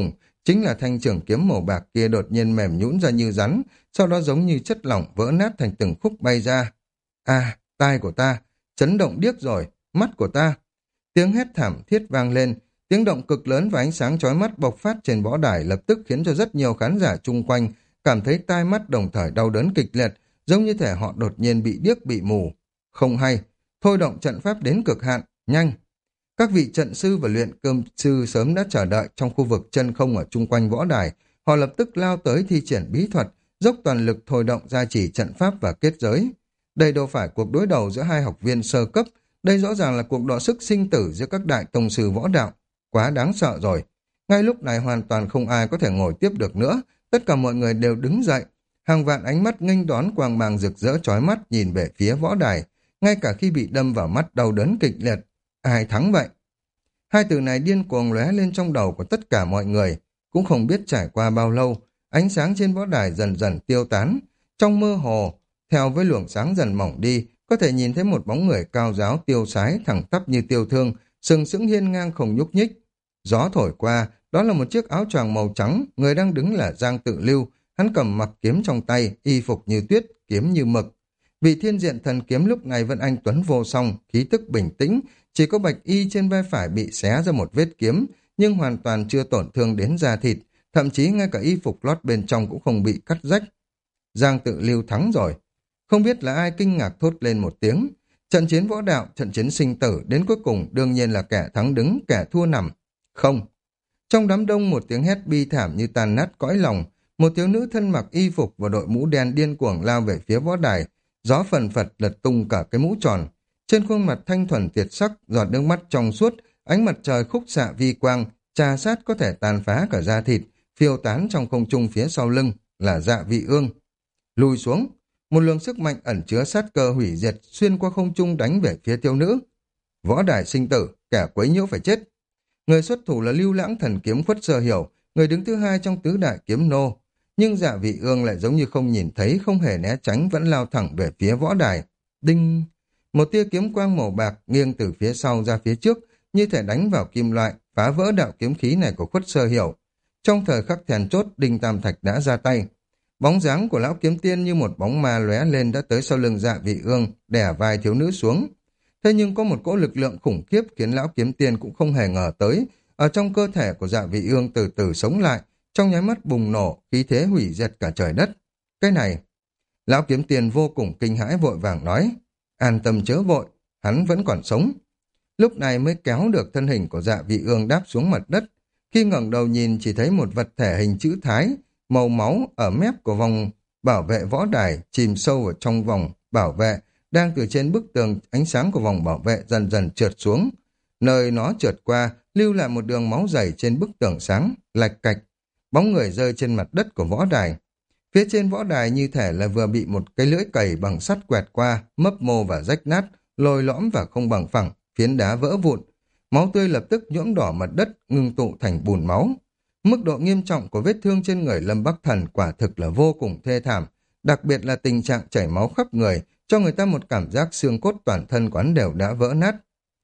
Chính là thanh trường kiếm màu bạc kia đột nhiên mềm nhũn ra như rắn, sau đó giống như chất lỏng vỡ nát thành từng khúc bay ra. À, tai của ta, chấn động điếc rồi, mắt của ta. Tiếng hét thảm thiết vang lên, tiếng động cực lớn và ánh sáng chói mắt bộc phát trên võ đài lập tức khiến cho rất nhiều khán giả chung quanh cảm thấy tai mắt đồng thời đau đớn kịch liệt, giống như thể họ đột nhiên bị điếc bị mù. Không hay, thôi động trận pháp đến cực hạn, nhanh. Các vị trận sư và luyện cơm sư sớm đã chờ đợi trong khu vực chân không ở chung quanh võ đài, họ lập tức lao tới thi triển bí thuật, dốc toàn lực thôi động gia trì trận pháp và kết giới. Đây đâu phải cuộc đối đầu giữa hai học viên sơ cấp, đây rõ ràng là cuộc đọ sức sinh tử giữa các đại tông sư võ đạo. Quá đáng sợ rồi. Ngay lúc này hoàn toàn không ai có thể ngồi tiếp được nữa, tất cả mọi người đều đứng dậy. Hàng vạn ánh mắt nghênh đón quang mang rực rỡ chói mắt nhìn về phía võ đài, ngay cả khi bị đâm vào mắt đau đớn kịch liệt. Ai thắng vậy? Hai từ này điên cuồng lóe lên trong đầu của tất cả mọi người, cũng không biết trải qua bao lâu, ánh sáng trên võ đài dần dần tiêu tán. Trong mơ hồ, theo với luồng sáng dần mỏng đi, có thể nhìn thấy một bóng người cao giáo tiêu sái thẳng tắp như tiêu thương, sừng sững hiên ngang không nhúc nhích. Gió thổi qua, đó là một chiếc áo choàng màu trắng, người đang đứng là Giang Tự Lưu, hắn cầm mặc kiếm trong tay, y phục như tuyết, kiếm như mực. Vị thiên diện thần kiếm lúc này vẫn anh tuấn vô song, khí tức bình tĩnh, chỉ có bạch y trên vai phải bị xé ra một vết kiếm, nhưng hoàn toàn chưa tổn thương đến da thịt, thậm chí ngay cả y phục lót bên trong cũng không bị cắt rách. Giang Tự Lưu thắng rồi. Không biết là ai kinh ngạc thốt lên một tiếng. Trận chiến võ đạo, trận chiến sinh tử, đến cuối cùng đương nhiên là kẻ thắng đứng, kẻ thua nằm. Không. Trong đám đông một tiếng hét bi thảm như tàn nát cõi lòng, một thiếu nữ thân mặc y phục và đội mũ đen điên cuồng lao về phía võ đài, gió phần phật lật tung cả cái mũ tròn. Trên khuôn mặt thanh thuần tuyệt sắc, giọt nước mắt trong suốt, ánh mặt trời khúc xạ vi quang, trà sát có thể tàn phá cả da thịt, phiêu tán trong không trung phía sau lưng, là Dạ Vị Ương. Lùi xuống, một luồng sức mạnh ẩn chứa sát cơ hủy diệt xuyên qua không trung đánh về phía thiếu nữ. Võ đài sinh tử, kẻ quấy nhiễu phải chết. Người xuất thủ là Lưu Lãng Thần Kiếm Khuất Sơ Hiểu, người đứng thứ hai trong tứ đại kiếm nô. Nhưng Dạ Vị Ương lại giống như không nhìn thấy, không hề né tránh, vẫn lao thẳng về phía võ đài. Đinh! Một tia kiếm quang màu bạc nghiêng từ phía sau ra phía trước, như thể đánh vào kim loại, phá vỡ đạo kiếm khí này của Khuất Sơ Hiểu. Trong thời khắc then chốt, Đinh Tam Thạch đã ra tay. Bóng dáng của lão kiếm tiên như một bóng ma lóe lên đã tới sau lưng Dạ Vị Ương, đè vai thiếu nữ xuống. Thế nhưng có một cỗ lực lượng khủng khiếp khiến lão kiếm tiên cũng không hề ngờ tới. Ở trong cơ thể của Dạ Vị Ương từ từ sống lại, trong nháy mắt bùng nổ, khí thế hủy diệt cả trời đất. Cái này, lão kiếm tiên vô cùng kinh hãi vội vàng nói, an tâm chớ vội, hắn vẫn còn sống. Lúc này mới kéo được thân hình của Dạ Vị Ương đáp xuống mặt đất. Khi ngẩng đầu nhìn chỉ thấy một vật thể hình chữ thái, màu máu ở mép của vòng bảo vệ võ đài chìm sâu vào trong vòng bảo vệ, đang từ trên bức tường ánh sáng của vòng bảo vệ dần dần trượt xuống. Nơi nó trượt qua, lưu lại một đường máu dày trên bức tường sáng, lạch cạch, bóng người rơi trên mặt đất của võ đài. Phía trên võ đài như thể là vừa bị một cái lưỡi cày bằng sắt quẹt qua, mấp mô và rách nát, lồi lõm và không bằng phẳng, phiến đá vỡ vụn. Máu tươi lập tức nhuộm đỏ mặt đất, ngưng tụ thành bùn máu. Mức độ nghiêm trọng của vết thương trên người Lâm Bắc Thần quả thực là vô cùng thê thảm, đặc biệt là tình trạng chảy máu khắp người, cho người ta một cảm giác xương cốt toàn thân quán đều đã vỡ nát.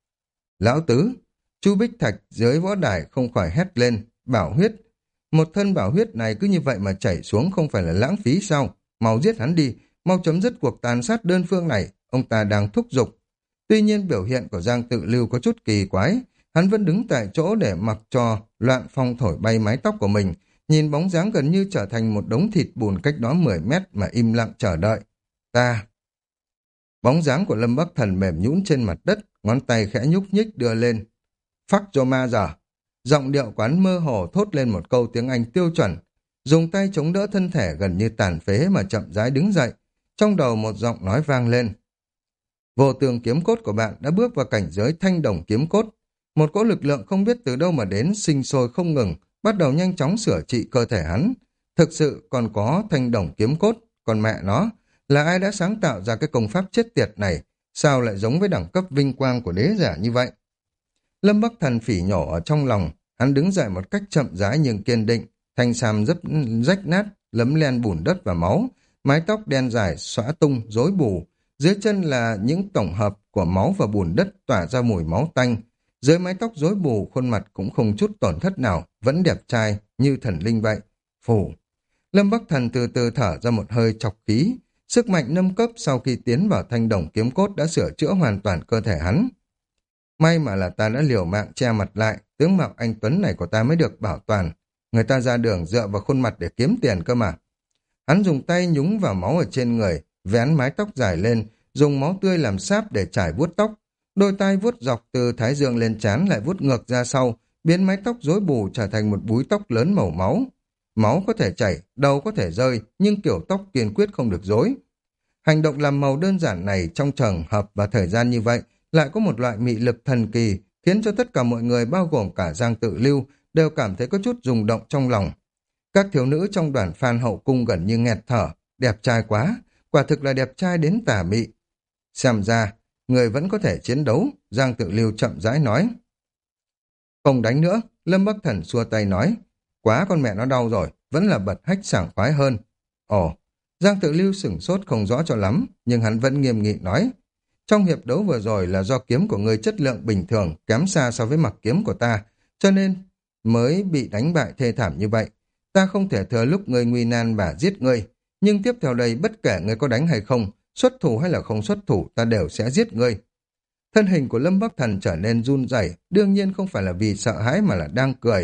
Lão Tứ, Chu Bích Thạch dưới võ đài không khỏi hét lên, bảo huyết. Một thân bảo huyết này cứ như vậy mà chảy xuống không phải là lãng phí sao? Mau giết hắn đi, mau chấm dứt cuộc tàn sát đơn phương này, ông ta đang thúc giục. Tuy nhiên biểu hiện của Giang Tự Lưu có chút kỳ quái, hắn vẫn đứng tại chỗ để mặc cho loạn phong thổi bay mái tóc của mình, nhìn bóng dáng gần như trở thành một đống thịt bùn cách đó mười mét mà im lặng chờ đợi. Ta! Bóng dáng của Lâm Bắc Thần mềm nhũn trên mặt đất, ngón tay khẽ nhúc nhích đưa lên. Phắc cho ma giờ! Giọng điệu quán mơ hồ thốt lên một câu tiếng Anh tiêu chuẩn, dùng tay chống đỡ thân thể gần như tàn phế mà chậm rãi đứng dậy. Trong đầu một giọng nói vang lên. Vô tường kiếm cốt của bạn đã bước vào cảnh giới thanh đồng kiếm cốt. Một cỗ lực lượng không biết từ đâu mà đến sinh sôi không ngừng, bắt đầu nhanh chóng sửa trị cơ thể hắn. Thực sự còn có thanh đồng kiếm cốt, còn mẹ nó, là ai đã sáng tạo ra cái công pháp chết tiệt này, sao lại giống với đẳng cấp vinh quang của đế giả như vậy? Lâm Bắc Thần phỉ nhổ ở trong lòng, hắn đứng dậy một cách chậm rãi nhưng kiên định, thanh sam rất rách nát, lấm len bùn đất và máu, mái tóc đen dài xõa tung, rối bù, dưới chân là những tổng hợp của máu và bùn đất tỏa ra mùi máu tanh. Dưới mái tóc rối bù, khuôn mặt cũng không chút tổn thất nào, vẫn đẹp trai, như thần linh vậy. Phù. Lâm Bắc Thần từ từ thở ra một hơi chọc khí. Sức mạnh nâng cấp sau khi tiến vào thanh đồng kiếm cốt đã sửa chữa hoàn toàn cơ thể hắn. May mà là ta đã liều mạng che mặt lại, tướng mạo anh Tuấn này của ta mới được bảo toàn. Người ta ra đường dựa vào khuôn mặt để kiếm tiền cơ mà. Hắn dùng tay nhúng vào máu ở trên người, vén mái tóc dài lên, dùng máu tươi làm sáp để trải vuốt tóc. Đôi tay vuốt dọc từ thái dương lên trán lại vuốt ngược ra sau, biến mái tóc rối bù trở thành một búi tóc lớn màu máu. Máu có thể chảy, đầu có thể rơi, nhưng kiểu tóc kiên quyết không được rối. Hành động làm màu đơn giản này trong trường hợp và thời gian như vậy lại có một loại mị lực thần kỳ, khiến cho tất cả mọi người bao gồm cả Giang Tự Lưu đều cảm thấy có chút rung động trong lòng. Các thiếu nữ trong đoàn fan hậu cung gần như nghẹt thở, đẹp trai quá, quả thực là đẹp trai đến tà mị. Xem ra, người vẫn có thể chiến đấu, Giang Tự Lưu chậm rãi nói. Không đánh nữa, Lâm Bắc Thần xua tay nói, quá con mẹ nó đau rồi, vẫn là bật hách sảng khoái hơn. Ồ, Giang Tự Lưu sửng sốt không rõ cho lắm, nhưng hắn vẫn nghiêm nghị nói, trong hiệp đấu vừa rồi là do kiếm của người chất lượng bình thường kém xa so với mặc kiếm của ta, cho nên mới bị đánh bại thê thảm như vậy. Ta không thể thừa lúc người nguy nan mà giết ngươi, nhưng tiếp theo đây bất kể ngươi có đánh hay không, xuất thủ hay là không xuất thủ, ta đều sẽ giết ngươi. Thân hình của Lâm Bắc Thần trở nên run rẩy, đương nhiên không phải là vì sợ hãi mà là đang cười.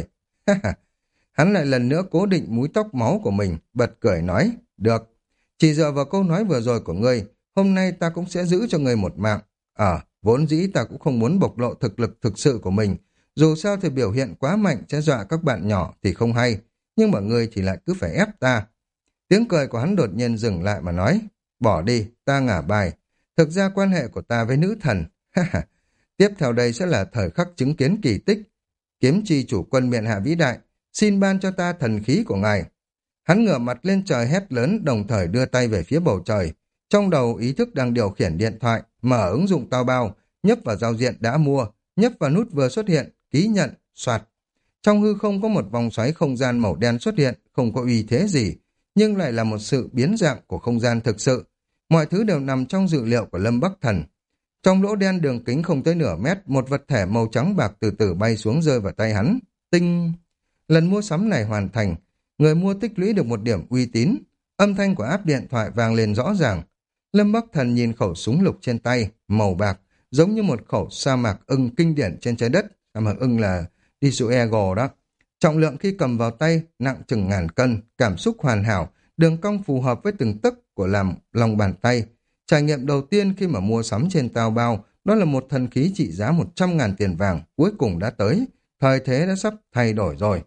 Hắn lại lần nữa cố định múi tóc máu của mình, bật cười nói, được, chỉ dựa vào câu nói vừa rồi của ngươi, hôm nay ta cũng sẽ giữ cho ngươi một mạng. Ờ, vốn dĩ ta cũng không muốn bộc lộ thực lực thực sự của mình, dù sao thì biểu hiện quá mạnh sẽ dọa các bạn nhỏ thì không hay, nhưng mà ngươi thì lại cứ phải ép ta. Tiếng cười của hắn đột nhiên dừng lại mà nói, bỏ đi, ta ngả bài. Thực ra quan hệ của ta với nữ thần, tiếp theo đây sẽ là thời khắc chứng kiến kỳ tích. Kiếm chi chủ quân miện hạ vĩ đại, xin ban cho ta thần khí của ngài. Hắn ngửa mặt lên trời hét lớn, đồng thời đưa tay về phía bầu trời. Trong đầu ý thức đang điều khiển điện thoại, mở ứng dụng tao bao, nhấp vào giao diện đã mua, nhấp vào nút vừa xuất hiện, ký nhận, soạt. Trong hư không có một vòng xoáy không gian màu đen xuất hiện, không có uy thế gì, nhưng lại là một sự biến dạng của không gian thực sự. Mọi thứ đều nằm trong dự liệu của Lâm Bắc Thần. Trong lỗ đen đường kính không tới nửa mét, một vật thể màu trắng bạc từ từ bay xuống rơi vào tay hắn. Tinh! Lần mua sắm này hoàn thành, người mua tích lũy được một điểm uy tín. Âm thanh của áp điện thoại vang lên rõ ràng. Lâm Bắc Thần nhìn khẩu súng lục trên tay, màu bạc, giống như một khẩu sa mạc ưng kinh điển trên trái đất. Sa mạc ưng là Disuego đó. Trọng lượng khi cầm vào tay, nặng chừng ngàn cân, cảm xúc hoàn hảo, đường cong phù hợp với từng tấc của làm lòng bàn tay. Trải nghiệm đầu tiên khi mà mua sắm trên tao bao, đó là một thần khí trị giá một trăm ngàn tiền vàng, cuối cùng đã tới. Thời thế đã sắp thay đổi rồi.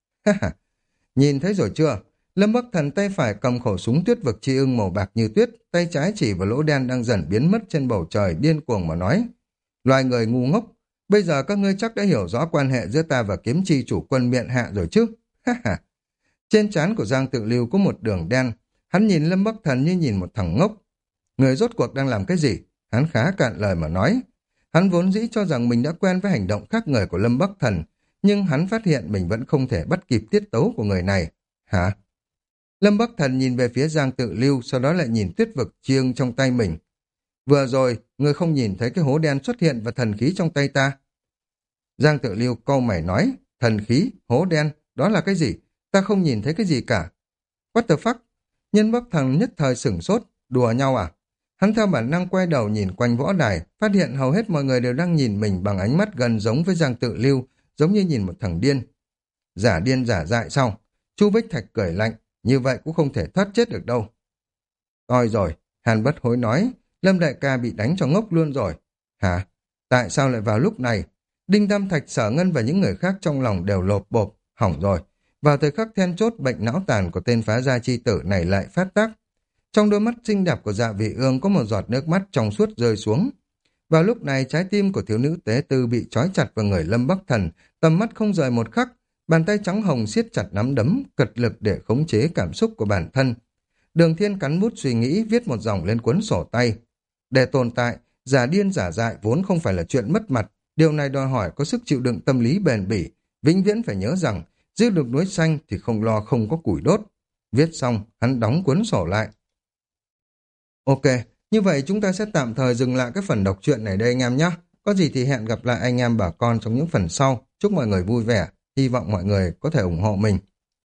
Nhìn thấy rồi chưa? Lâm Bắc Thần tay phải cầm khẩu súng tuyết vực chi ưng màu bạc như tuyết, tay trái chỉ vào lỗ đen đang dần biến mất trên bầu trời, điên cuồng mà nói. Loài người ngu ngốc, bây giờ các ngươi chắc đã hiểu rõ quan hệ giữa ta và kiếm chi chủ quân miện hạ rồi chứ? Trên trán của Giang Tự Lưu có một đường đen, hắn nhìn Lâm Bắc Thần như nhìn một thằng ngốc. Người rốt cuộc đang làm cái gì? Hắn khá cạn lời mà nói. Hắn vốn dĩ cho rằng mình đã quen với hành động khác người của Lâm Bắc Thần, nhưng hắn phát hiện mình vẫn không thể bắt kịp tiết tấu của người này. Hả? Lâm Bắc Thần nhìn về phía Giang Tự Lưu, sau đó lại nhìn tuyết vực chiêng trong tay mình. Vừa rồi, ngươi không nhìn thấy cái hố đen xuất hiện và thần khí trong tay ta. Giang Tự Lưu cau mày nói, thần khí, hố đen, đó là cái gì? Ta không nhìn thấy cái gì cả. What the fuck? Nhân Bắc Thần nhất thời sửng sốt, đùa nhau à? Hắn theo bản năng quay đầu nhìn quanh võ đài, phát hiện hầu hết mọi người đều đang nhìn mình bằng ánh mắt gần giống với Giang Tự Lưu, giống như nhìn một thằng điên. Giả điên giả dại sao? Chu Bích Thạch cười lạnh, như vậy cũng không thể thoát chết được đâu. Thôi rồi, Hàn Bất Hối nói, Lâm đại ca bị đánh cho ngốc luôn rồi. Hả? Tại sao lại vào lúc này? Đinh Tam Thạch, Sở Ngân và những người khác trong lòng đều lộp bộp, hỏng rồi. Vào thời khắc then chốt, bệnh não tàn của tên phá gia chi tử này lại phát tác. Trong đôi mắt xinh đẹp của Dạ Vị Ương có một giọt nước mắt trong suốt rơi xuống. Vào lúc này, trái tim của thiếu nữ tế tư bị trói chặt vào người Lâm Bắc Thần, tầm mắt không rời một khắc, bàn tay trắng hồng siết chặt nắm đấm, cật lực để khống chế cảm xúc của bản thân. Đường Thiên cắn bút suy nghĩ, viết một dòng lên cuốn sổ tay. Để tồn tại, giả điên giả dại vốn không phải là chuyện mất mặt, điều này đòi hỏi có sức chịu đựng tâm lý bền bỉ, vĩnh viễn phải nhớ rằng, giữ được núi xanh thì không lo không có củi đốt. Viết xong, hắn đóng cuốn sổ lại. Ok, như vậy chúng ta sẽ tạm thời dừng lại cái phần đọc truyện này đây anh em nhé. Có gì thì hẹn gặp lại anh em bà con trong những phần sau. Chúc mọi người vui vẻ, hy vọng mọi người có thể ủng hộ mình.